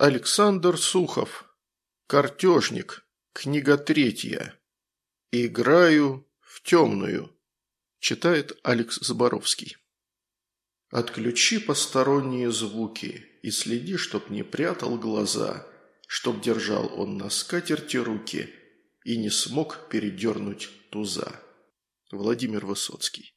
Александр Сухов. Картежник. Книга 3. Играю в темную. Читает Алекс Заборовский. Отключи посторонние звуки и следи, чтоб не прятал глаза, чтоб держал он на скатерти руки и не смог передернуть туза. Владимир Высоцкий.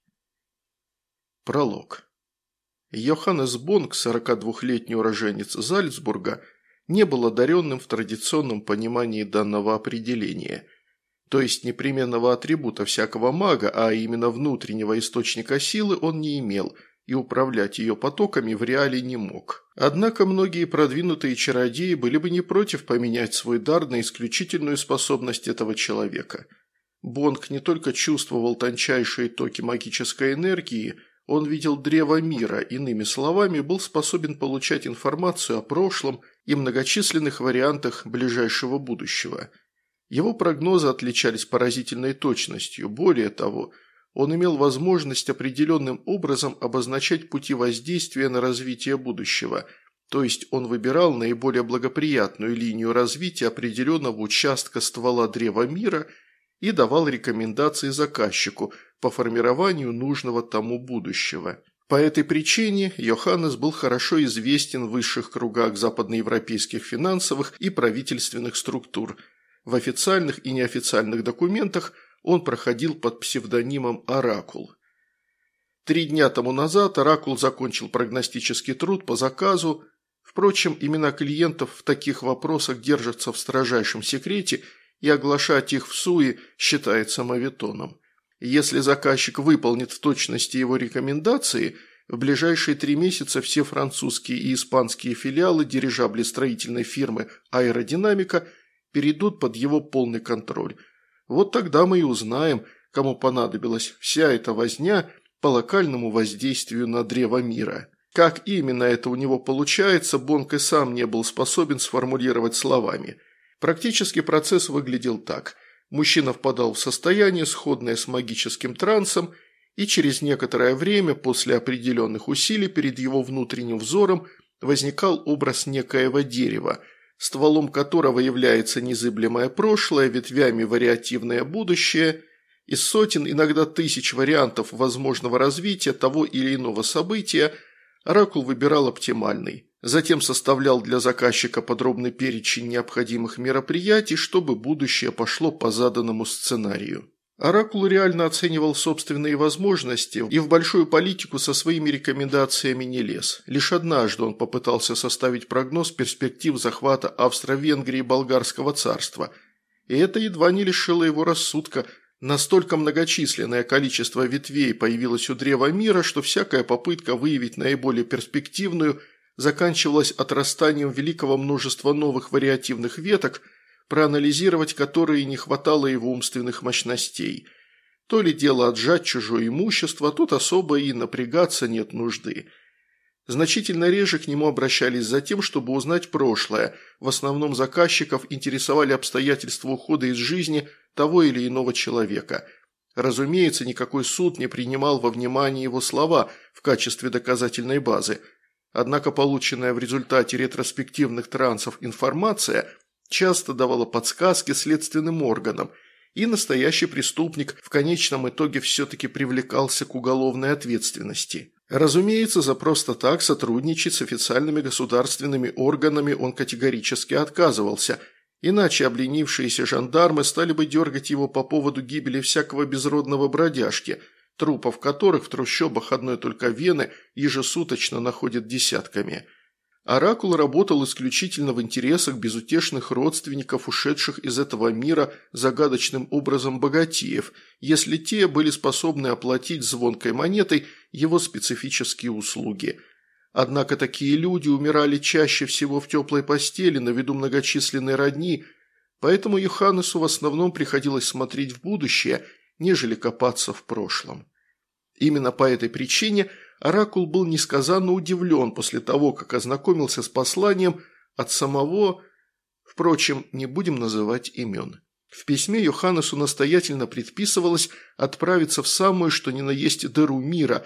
Пролог. Йоханнес Бонг, 42-летний уроженец Зальцбурга, не был одаренным в традиционном понимании данного определения, то есть непременного атрибута всякого мага, а именно внутреннего источника силы он не имел и управлять ее потоками в реале не мог. Однако многие продвинутые чародеи были бы не против поменять свой дар на исключительную способность этого человека. Бонг не только чувствовал тончайшие токи магической энергии, он видел древо мира, иными словами, был способен получать информацию о прошлом и многочисленных вариантах ближайшего будущего. Его прогнозы отличались поразительной точностью, более того, он имел возможность определенным образом обозначать пути воздействия на развитие будущего, то есть он выбирал наиболее благоприятную линию развития определенного участка ствола древа мира и давал рекомендации заказчику по формированию нужного тому будущего. По этой причине Йоханнес был хорошо известен в высших кругах западноевропейских финансовых и правительственных структур. В официальных и неофициальных документах он проходил под псевдонимом «Оракул». 3 дня тому назад Оракул закончил прогностический труд по заказу. Впрочем, имена клиентов в таких вопросах держатся в строжайшем секрете, и оглашать их в суе считается моветоном. Если заказчик выполнит в точности его рекомендации, в ближайшие 3 месяца все французские и испанские филиалы дирижаблестроительной фирмы «Аэродинамика» перейдут под его полный контроль. Вот тогда мы и узнаем, кому понадобилась вся эта возня по локальному воздействию на древо мира. Как именно это у него получается, Бонг и сам не был способен сформулировать словами. Практически процесс выглядел так. Мужчина впадал в состояние, сходное с магическим трансом, и через некоторое время, после определенных усилий, перед его внутренним взором возникал образ некоего дерева, стволом которого является незыблемое прошлое, ветвями вариативное будущее. Из сотен, иногда тысяч вариантов возможного развития того или иного события Оракул выбирал оптимальный. Затем составлял для заказчика подробный перечень необходимых мероприятий, чтобы будущее пошло по заданному сценарию. Оракул реально оценивал собственные возможности и в большую политику со своими рекомендациями не лез. Лишь однажды он попытался составить прогноз перспектив захвата Австро-Венгрии и Болгарского царства. И это едва не лишило его рассудка. Настолько многочисленное количество ветвей появилось у древа мира, что всякая попытка выявить наиболее перспективную заканчивалась отрастанием великого множества новых вариативных веток, проанализировать которые не хватало его умственных мощностей. То ли дело отжать чужое имущество, тут особо и напрягаться нет нужды. Значительно реже к нему обращались за тем, чтобы узнать прошлое. В основном заказчиков интересовали обстоятельства ухода из жизни того или иного человека. Разумеется, никакой суд не принимал во внимание его слова в качестве доказательной базы. Однако полученная в результате ретроспективных трансов информация часто давала подсказки следственным органам, и настоящий преступник в конечном итоге все-таки привлекался к уголовной ответственности. Разумеется, за просто так сотрудничать с официальными государственными органами он категорически отказывался, иначе обленившиеся жандармы стали бы дергать его по поводу гибели всякого безродного бродяжки, трупов которых в трущобах одной только Вены ежесуточно находят десятками. Оракул работал исключительно в интересах безутешных родственников ушедших из этого мира загадочным образом богатеев, если те были способны оплатить звонкой монетой его специфические услуги. Однако такие люди умирали чаще всего в теплой постели на виду многочисленной родни, поэтому Йоханнесу в основном приходилось смотреть в будущее, нежели копаться в прошлом. Именно по этой причине Оракул был несказанно удивлен после того, как ознакомился с посланием от самого... Впрочем, не будем называть имен. В письме Йоханнесу настоятельно предписывалось отправиться в самую что ни на есть дыру мира,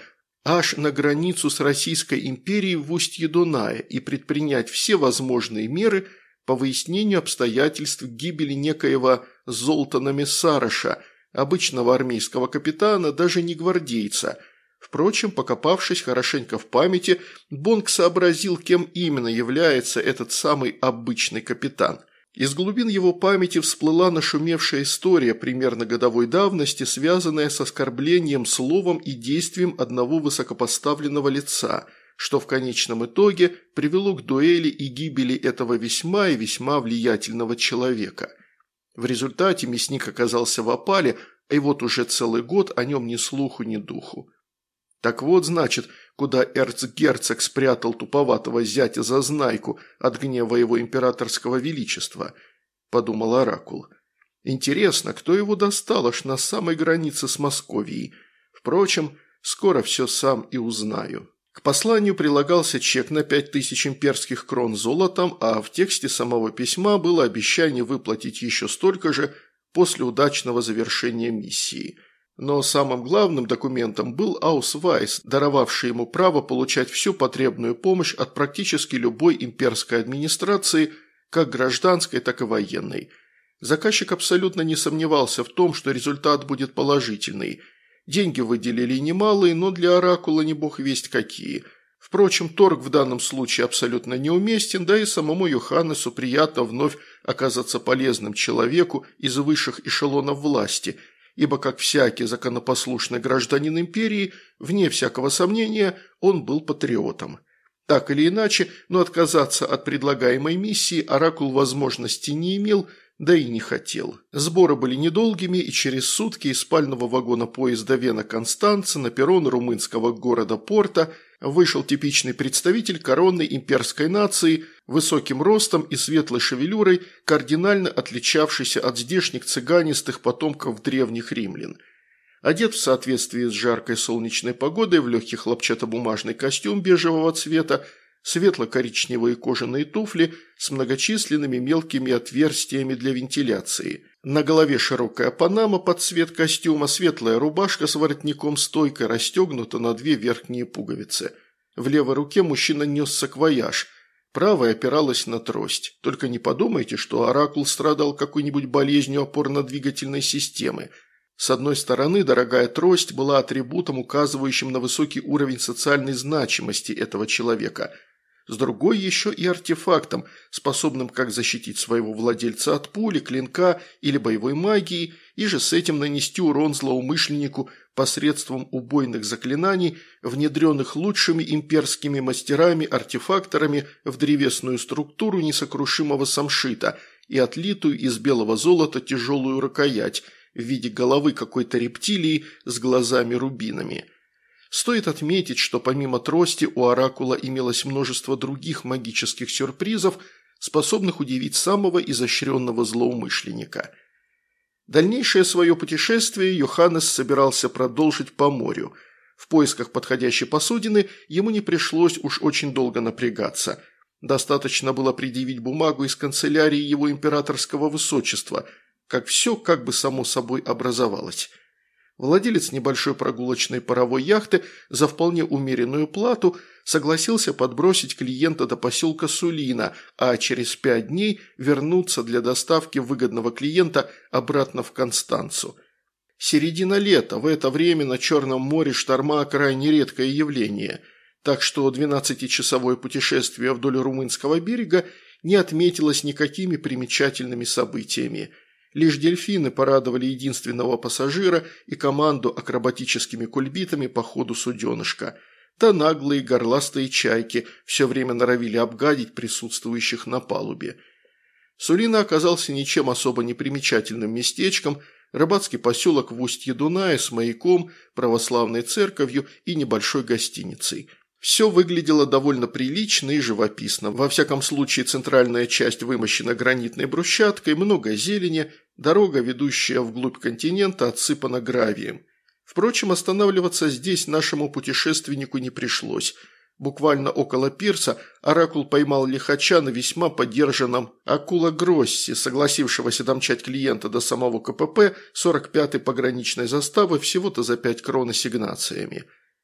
аж на границу с Российской империей в устье Дуная и предпринять все возможные меры по выяснению обстоятельств гибели некоего Золтана Мессароша, обычного армейского капитана, даже не гвардейца. Впрочем, покопавшись хорошенько в памяти, Бонг сообразил, кем именно является этот самый обычный капитан. Из глубин его памяти всплыла нашумевшая история примерно годовой давности, связанная с оскорблением словом и действием одного высокопоставленного лица, что в конечном итоге привело к дуэли и гибели этого весьма и весьма влиятельного человека. В результате мясник оказался в опале, и вот уже целый год о нем ни слуху, ни духу. Так вот, значит, куда эрцгерцог спрятал туповатого зятя Зазнайку от гнева его императорского величества, подумал оракул. Интересно, кто его достал аж на самой границе с Московией. Впрочем, скоро все сам и узнаю. К посланию прилагался чек на 5000 имперских крон золотом, а в тексте самого письма было обещание выплатить еще столько же после удачного завершения миссии. Но самым главным документом был аусвайс, даровавший ему право получать всю потребную помощь от практически любой имперской администрации, как гражданской, так и военной. Заказчик абсолютно не сомневался в том, что результат будет положительный. Деньги выделили немалые, но для оракула не бог весть какие. Впрочем, торг в данном случае абсолютно неуместен, да и самому Йоханнесу приятно вновь оказаться полезным человеку из высших эшелонов власти – ибо, как всякий законопослушный гражданин империи, вне всякого сомнения, он был патриотом. Так или иначе, но отказаться от предлагаемой миссии оракул возможности не имел, да и не хотел. Сборы были недолгими, и через сутки из спального вагона поезда Вена-Констанца на перрон румынского города Порто вышел типичный представитель коронной имперской нации, высоким ростом и светлой шевелюрой, кардинально отличавшийся от здешних цыганистых потомков древних римлян. Одет в соответствии с жаркой солнечной погодой в легкий хлопчатобумажный костюм бежевого цвета, светло-коричневые кожаные туфли с многочисленными мелкими отверстиями для вентиляции. На голове широкая панама под цвет костюма, светлая рубашка с воротником-стойкой расстегнута на 2 верхние пуговицы. В левой руке мужчина нес саквояж, правая опиралась на трость. Только не подумайте, что оракул страдал какой-нибудь болезнью опорно-двигательной системы. С одной стороны, дорогая трость была атрибутом, указывающим на высокий уровень социальной значимости этого человека. С другой еще и артефактом, способным как защитить своего владельца от пули, клинка или боевой магии, и же с этим нанести урон злоумышленнику посредством убойных заклинаний, внедренных лучшими имперскими мастерами-артефакторами в древесную структуру несокрушимого самшита и отлитую из белого золота тяжелую рукоять в виде головы какой-то рептилии с глазами-рубинами. Стоит отметить, что помимо трости у оракула имелось множество других магических сюрпризов, способных удивить самого изощренного злоумышленника. Дальнейшее свое путешествие Йоханнес собирался продолжить по морю. В поисках подходящей посудины ему не пришлось уж очень долго напрягаться. Достаточно было предъявить бумагу из канцелярии его императорского высочества, как все как бы само собой образовалось. Владелец небольшой прогулочной паровой яхты за вполне умеренную плату согласился подбросить клиента до поселка Сулина, а через 5 дней вернуться для доставки выгодного клиента обратно в Констанцу. Середина лета, в это время на Черном море шторма крайне редкое явление, так что 12-часовое путешествие вдоль румынского берега не отметилось никакими примечательными событиями. Лишь дельфины порадовали единственного пассажира и команду акробатическими кульбитами по ходу суденышка. Да наглые горластые чайки все время норовили обгадить присутствующих на палубе. Сулина оказался ничем особо не примечательным местечком, рыбацкий поселок в устье Дуная с маяком, православной церковью и небольшой гостиницей. Все выглядело довольно прилично и живописно. Во всяком случае, центральная часть вымощена гранитной брусчаткой, много зелени, дорога, ведущая вглубь континента, отсыпана гравием. Впрочем, останавливаться здесь нашему путешественнику не пришлось. Буквально около пирса оракул поймал лихача на весьма подержанном акула Гросси, согласившегося домчать клиента до самого КПП 45-й пограничной заставы всего-то за 5 крон ассигнациями.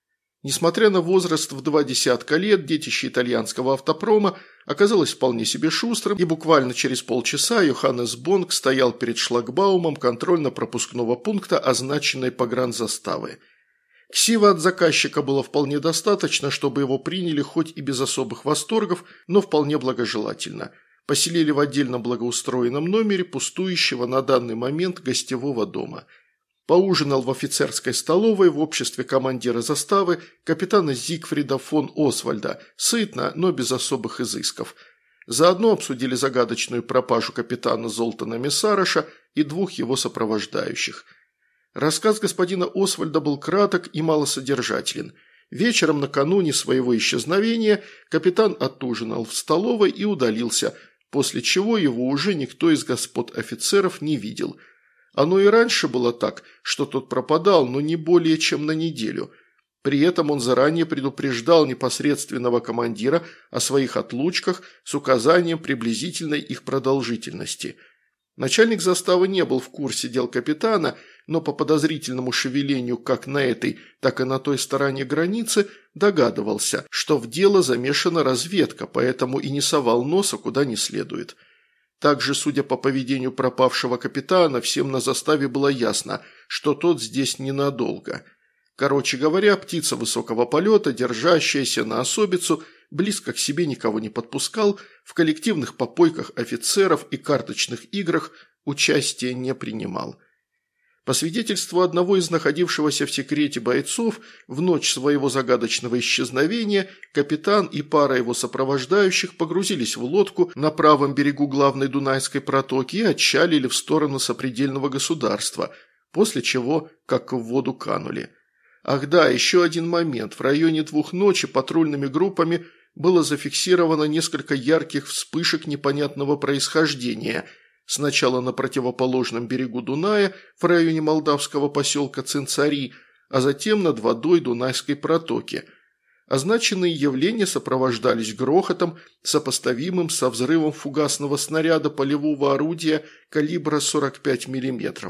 Несмотря на возраст в 20 лет, детище итальянского автопрома оказалось вполне себе шустрым, и буквально через полчаса Йоханнес Бонг стоял перед шлагбаумом контрольно-пропускного пункта, означенной погранзаставы. Ксива от заказчика было вполне достаточно, чтобы его приняли хоть и без особых восторгов, но вполне благожелательно. Поселили в отдельно благоустроенном номере пустующего на данный момент гостевого дома. Поужинал в офицерской столовой в обществе командира заставы капитана Зигфрида фон Освальда, сытно, но без особых изысков. Заодно обсудили загадочную пропажу капитана Золтана Мессароша и двух его сопровождающих. Рассказ господина Освальда был краток и малосодержателен. Вечером накануне своего исчезновения капитан отужинал в столовой и удалился, после чего его уже никто из господ офицеров не видел. Оно и раньше было так, что тот пропадал, но не более чем на неделю. При этом он заранее предупреждал непосредственного командира о своих отлучках с указанием приблизительной их продолжительности. Начальник заставы не был в курсе дел капитана, но по подозрительному шевелению как на этой, так и на той стороне границы догадывался, что в дело замешана разведка, поэтому и не совал носа куда не следует. Также, судя по поведению пропавшего капитана, всем на заставе было ясно, что тот здесь ненадолго. Короче говоря, птица высокого полета, держащаяся на особицу, близко к себе никого не подпускал, в коллективных попойках офицеров и карточных играх участия не принимал. По свидетельству одного из находившегося в секрете бойцов, в ночь своего загадочного исчезновения капитан и пара его сопровождающих погрузились в лодку на правом берегу главной Дунайской протоки и отчалили в сторону сопредельного государства, после чего как в воду канули. Ах да, еще один момент. В районе 2 ночи патрульными группами было зафиксировано несколько ярких вспышек непонятного происхождения – сначала на противоположном берегу Дуная, в районе молдавского поселка Цинцари, а затем над водой Дунайской протоки. Означенные явления сопровождались грохотом, сопоставимым со взрывом фугасного снаряда полевого орудия калибра 45 мм.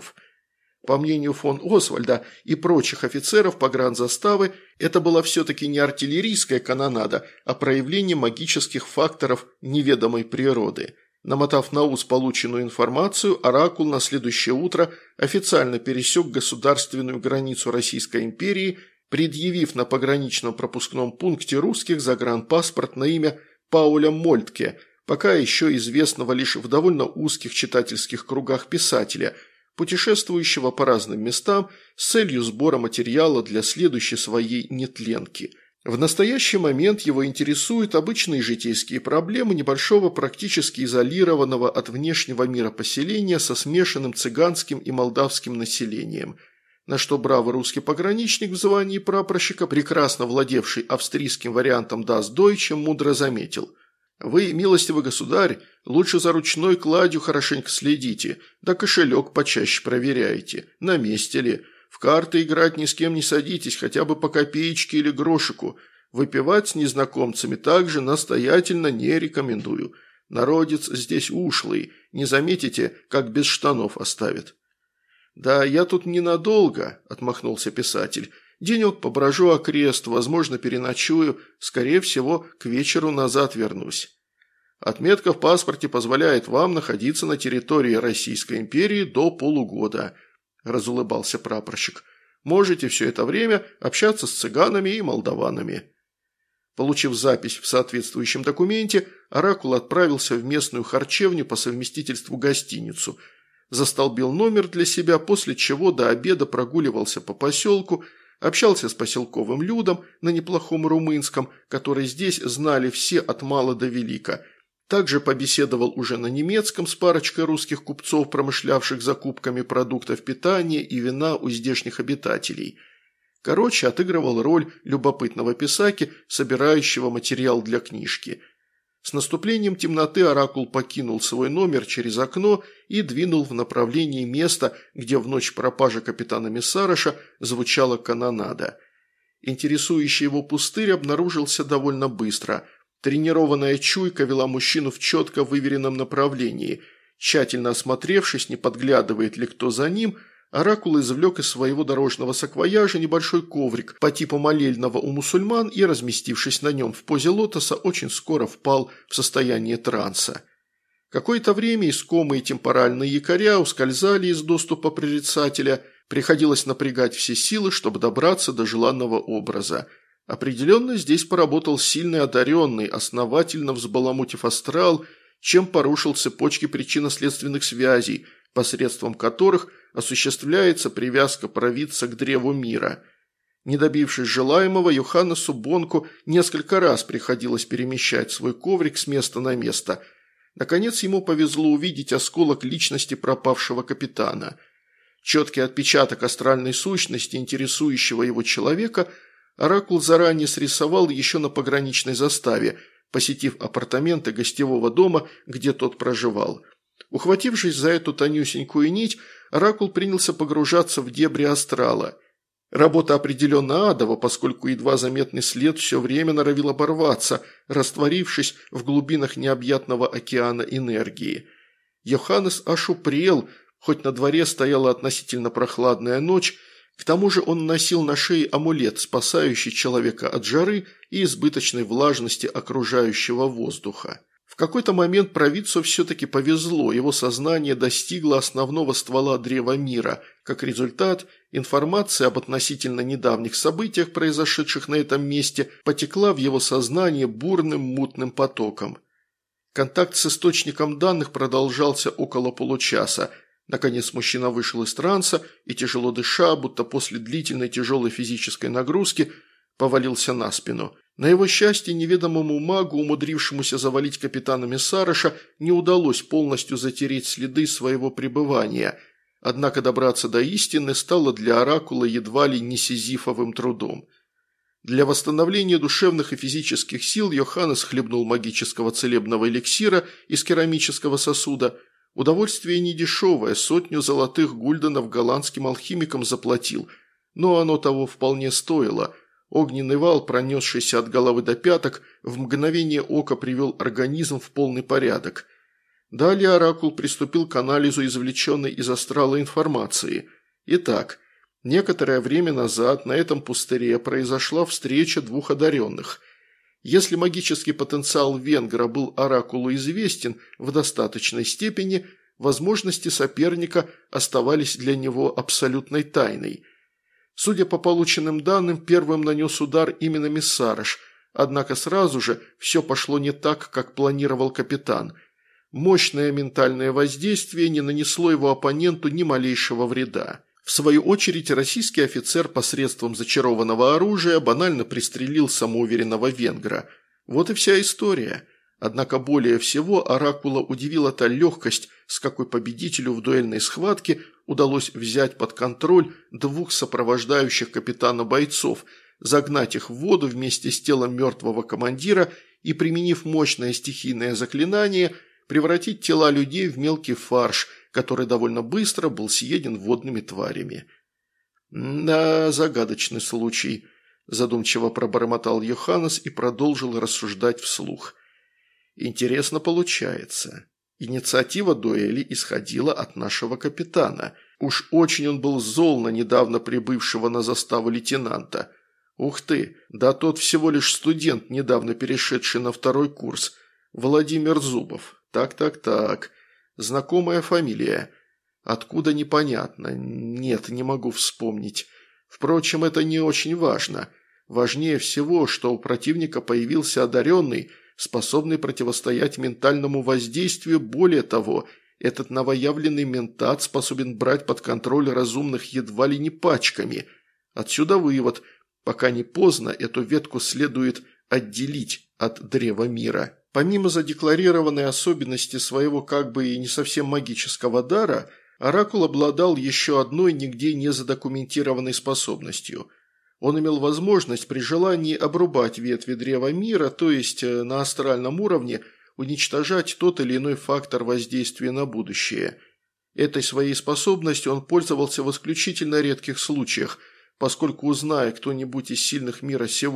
По мнению фон Освальда и прочих офицеров погранзаставы, это была все-таки не артиллерийская канонада, а проявление магических факторов неведомой природы. Намотав на ус полученную информацию, Оракул на следующее утро официально пересек государственную границу Российской империи, предъявив на пограничном пропускном пункте русских загранпаспорт на имя Пауля Мольтке, пока еще известного лишь в довольно узких читательских кругах писателя, путешествующего по разным местам с целью сбора материала для следующей своей нетленки. В настоящий момент его интересуют обычные житейские проблемы небольшого практически изолированного от внешнего мира поселения со смешанным цыганским и молдавским населением, на что бравый русский пограничник в звании прапорщика, прекрасно владевший австрийским вариантом «Das Deutsche», мудро заметил: «Вы, милостивый государь, лучше за ручной кладью хорошенько следите, да кошелек почаще проверяйте, на месте ли». В карты играть ни с кем не садитесь, хотя бы по копеечке или грошику. Выпивать с незнакомцами также настоятельно не рекомендую. Народец здесь ушлый, не заметите, как без штанов оставит». «Да, я тут ненадолго», – отмахнулся писатель. «Денек поброжу окрест, возможно, переночую, скорее всего, к вечеру назад вернусь. Отметка в паспорте позволяет вам находиться на территории Российской империи до полугода», – разулыбался прапорщик. «Можете все это время общаться с цыганами и молдаванами». Получив запись в соответствующем документе, Оракул отправился в местную харчевню по совместительству гостиницу, застолбил номер для себя, после чего до обеда прогуливался по поселку, общался с поселковым людом на неплохом румынском, который здесь знали все от мала до велика. Также побеседовал уже на немецком с парочкой русских купцов, промышлявших закупками продуктов питания и вина у здешних обитателей. Короче, отыгрывал роль любопытного писаки, собирающего материал для книжки. С наступлением темноты Оракул покинул свой номер через окно и двинул в направлении места, где в ночь пропажи капитана Мессароша звучала канонада. Интересующий его пустырь обнаружился довольно быстро. Тренированная чуйка вела мужчину в четко выверенном направлении. Тщательно осмотревшись, не подглядывает ли кто за ним, Оракул извлек из своего дорожного саквояжа небольшой коврик по типу молельного у мусульман и, разместившись на нем в позе лотоса, очень скоро впал в состояние транса. Какое-то время искомые темпоральные якоря ускользали из доступа прорицателя, приходилось напрягать все силы, чтобы добраться до желанного образа. Определенно здесь поработал сильный одаренный, основательно взбаламутив астрал, чем порушил цепочки причинно-следственных связей, посредством которых осуществляется привязка провидца к древу мира. Не добившись желаемого, Йоханнесу Бонку несколько раз приходилось перемещать свой коврик с места на место. Наконец ему повезло увидеть осколок личности пропавшего капитана. Четкий отпечаток астральной сущности, интересующего его человека, оракул заранее срисовал еще на пограничной заставе, посетив апартаменты гостевого дома, где тот проживал. Ухватившись за эту тонюсенькую нить, оракул принялся погружаться в дебри астрала. Работа определенно адова, поскольку едва заметный след все время норовил оборваться, растворившись в глубинах необъятного океана энергии. Йоханнес аж упрел, хоть на дворе стояла относительно прохладная ночь, к тому же он носил на шее амулет, спасающий человека от жары и избыточной влажности окружающего воздуха. В какой-то момент провидцу все-таки повезло, его сознание достигло основного ствола древа мира. Как результат, информация об относительно недавних событиях, произошедших на этом месте, потекла в его сознание бурным мутным потоком. Контакт с источником данных продолжался около получаса. Наконец мужчина вышел из транса и, тяжело дыша, будто после длительной тяжелой физической нагрузки, повалился на спину. На его счастье, неведомому магу, умудрившемуся завалить капитана Мессароша, не удалось полностью затереть следы своего пребывания, однако добраться до истины стало для оракула едва ли не сизифовым трудом. Для восстановления душевных и физических сил Йоханнес хлебнул магического целебного эликсира из керамического сосуда. Удовольствие недешевое, 100 золотых гульденов голландским алхимикам заплатил, но оно того вполне стоило. Огненный вал, пронесшийся от головы до пяток, в мгновение ока привел организм в полный порядок. Далее оракул приступил к анализу извлеченной из астрала информации. Итак, некоторое время назад на этом пустыре произошла встреча двух одаренных. Если магический потенциал венгра был оракулу известен в достаточной степени, возможности соперника оставались для него абсолютной тайной. Судя по полученным данным, первым нанес удар именно Мессарош, однако сразу же все пошло не так, как планировал капитан. Мощное ментальное воздействие не нанесло его оппоненту ни малейшего вреда. В свою очередь, российский офицер посредством зачарованного оружия банально пристрелил самоуверенного венгра. Вот и вся история. Однако более всего оракула удивила та легкость, с какой победителю в дуэльной схватке удалось взять под контроль двух сопровождающих капитана бойцов, загнать их в воду вместе с телом мертвого командира и, применив мощное стихийное заклинание, превратить тела людей в мелкий фарш, который довольно быстро был съеден водными тварями. «Да, загадочный случай», – задумчиво пробормотал Йоханнес и продолжил рассуждать вслух. «Интересно получается. Инициатива дуэли исходила от нашего капитана. Уж очень он был зол на недавно прибывшего на заставу лейтенанта. Ух ты, да тот всего лишь студент, недавно перешедший на 2-й курс. Владимир Зубов. Так. Знакомая фамилия. Откуда непонятно. Нет, не могу вспомнить. Впрочем, это не очень важно. Важнее всего, что у противника появился одаренный, способный противостоять ментальному воздействию. Более того, этот новоявленный ментат способен брать под контроль разумных едва ли не пачками. Отсюда вывод. Пока не поздно, эту ветку следует отделить от древа мира. Помимо задекларированной особенности своего как бы и не совсем магического дара, оракул обладал еще одной нигде не задокументированной способностью. Он имел возможность при желании обрубать ветви древа мира, то есть на астральном уровне уничтожать тот или иной фактор воздействия на будущее. Этой своей способностью он пользовался в исключительно редких случаях, поскольку, узная кто-нибудь из сильных мира сего,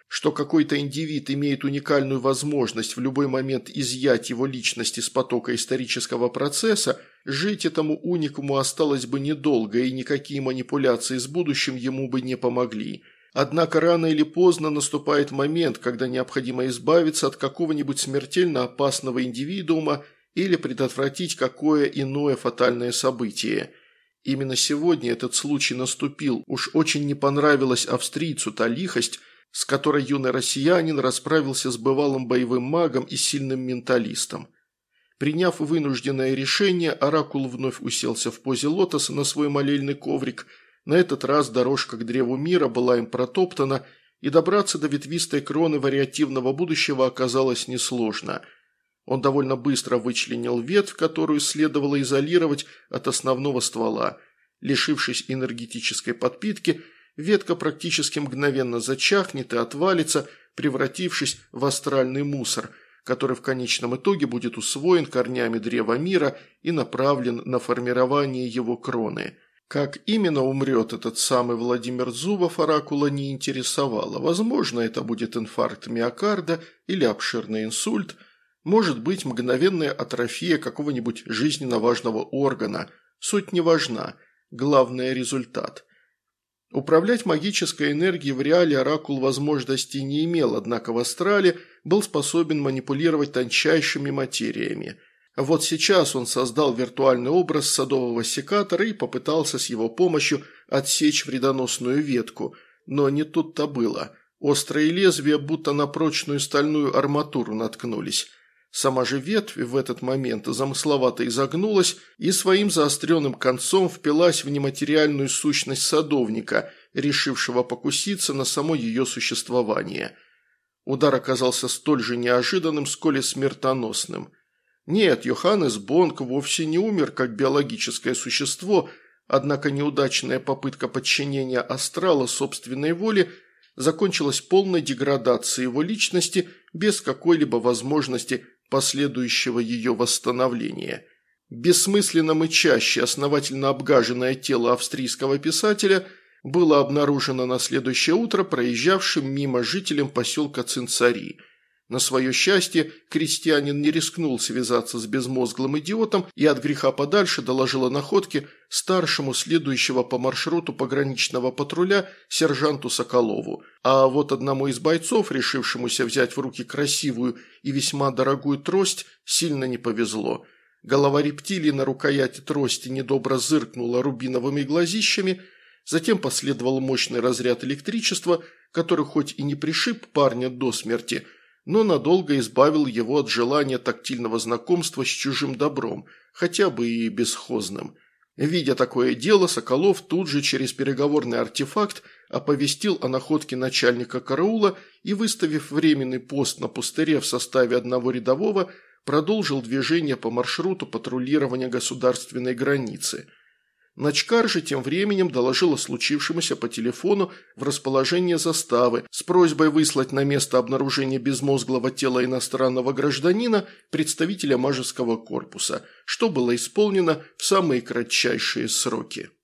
что какой-то индивид имеет уникальную возможность в любой момент изъять его личность из потока исторического процесса, жить этому уникуму осталось бы недолго, и никакие манипуляции с будущим ему бы не помогли. Однако рано или поздно наступает момент, когда необходимо избавиться от какого-нибудь смертельно опасного индивидуума или предотвратить какое иное фатальное событие. Именно сегодня этот случай наступил. Уж очень не понравилась австрийцу та лихость, с которой юный россиянин расправился с бывалым боевым магом и сильным менталистом. Приняв вынужденное решение, оракул вновь уселся в позе лотоса на свой молельный коврик. На этот раз дорожка к древу мира была им протоптана, и добраться до ветвистой кроны вариативного будущего оказалось несложно. Он довольно быстро вычленил ветвь, которую следовало изолировать от основного ствола. Лишившись энергетической подпитки, ветка практически мгновенно зачахнет и отвалится, превратившись в астральный мусор, который в конечном итоге будет усвоен корнями древа мира и направлен на формирование его кроны. Как именно умрет этот самый Владимир Зубов, оракула не интересовало. Возможно, это будет инфаркт миокарда или обширный инсульт, может быть мгновенная атрофия какого-нибудь жизненно важного органа. Суть не важна, главное – результат. Управлять магической энергией в реале оракул возможностей не имел, однако в астрале был способен манипулировать тончайшими материями. Вот сейчас он создал виртуальный образ садового секатора и попытался с его помощью отсечь вредоносную ветку, но не тут-то было. Острые лезвия будто на прочную стальную арматуру наткнулись. Сама же ветвь в этот момент замысловато изогнулась и своим заостренным концом впилась в нематериальную сущность садовника, решившего покуситься на само ее существование. Удар оказался столь же неожиданным, сколь и смертоносным. Нет, Йоханнес Бонг вовсе не умер как биологическое существо, однако неудачная попытка подчинения астрала собственной воле закончилась полной деградацией его личности без какой-либо возможности последующего ее восстановления. Бессмысленно мычащее, основательно обгаженное тело австрийского писателя было обнаружено на следующее утро проезжавшим мимо жителям поселка Цинцари. На свое счастье, крестьянин не рискнул связаться с безмозглым идиотом и от греха подальше доложил о находке старшему следующего по маршруту пограничного патруля сержанту Соколову. А вот одному из бойцов, решившемуся взять в руки красивую и весьма дорогую трость, сильно не повезло. Голова рептилии на рукояти трости недобро зыркнула рубиновыми глазищами, затем последовал мощный разряд электричества, который хоть и не пришиб парня до смерти, но надолго избавил его от желания тактильного знакомства с чужим добром, хотя бы и бесхозным. Видя такое дело, Соколов тут же через переговорный артефакт оповестил о находке начальника караула и, выставив временный пост на пустыре в составе одного рядового, продолжил движение по маршруту патрулирования государственной границы. Начкар же тем временем доложил о случившемся по телефону в расположение заставы с просьбой выслать на место обнаружения безмозглого тела иностранного гражданина представителя Мажеского корпуса, что было исполнено в самые кратчайшие сроки.